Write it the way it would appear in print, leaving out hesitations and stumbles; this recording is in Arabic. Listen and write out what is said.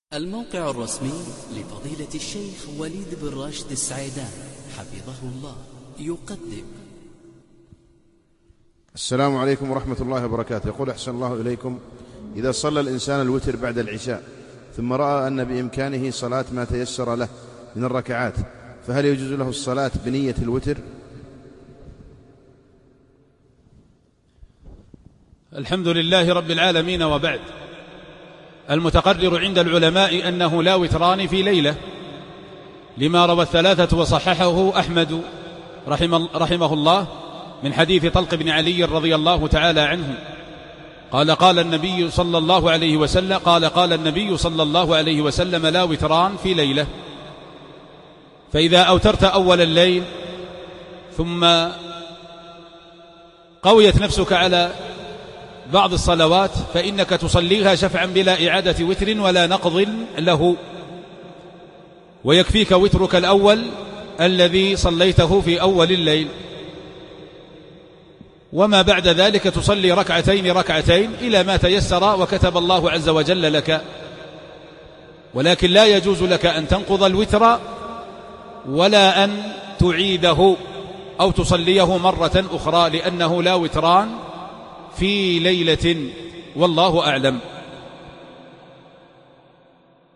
الموقع الرسمي لفضيلة الشيخ وليد بن راشد السعيدان حفظه الله يقدم. السلام عليكم ورحمة الله وبركاته. يقول أحسن الله إليكم: إذا صلى الإنسان الوتر بعد العشاء ثم رأى أن بإمكانه صلاة ما تيسر له من الركعات، فهل يجوز له الصلاة بنية الوتر؟ الحمد لله رب العالمين، وبعد. المتقرر عند العلماء أنه لا وتران في ليلة، لما روى الثلاثة وصححه أحمد رحمه الله من حديث طلق بن علي رضي الله تعالى عنه قال النبي صلى الله عليه وسلم لا وتران في ليلة. فإذا أوترت أول الليل ثم قويت نفسك على بعض الصلوات فإنك تصليها شفعا بلا إعادة وتر ولا نقض له، ويكفيك وترك الأول الذي صليته في أول الليل، وما بعد ذلك تصلي ركعتين إلى ما تيسر وكتب الله عز وجل لك. ولكن لا يجوز لك أن تنقض الوتر ولا أن تعيده أو تصليه مرة أخرى، لأنه لا وتران في ليلة، والله أعلم.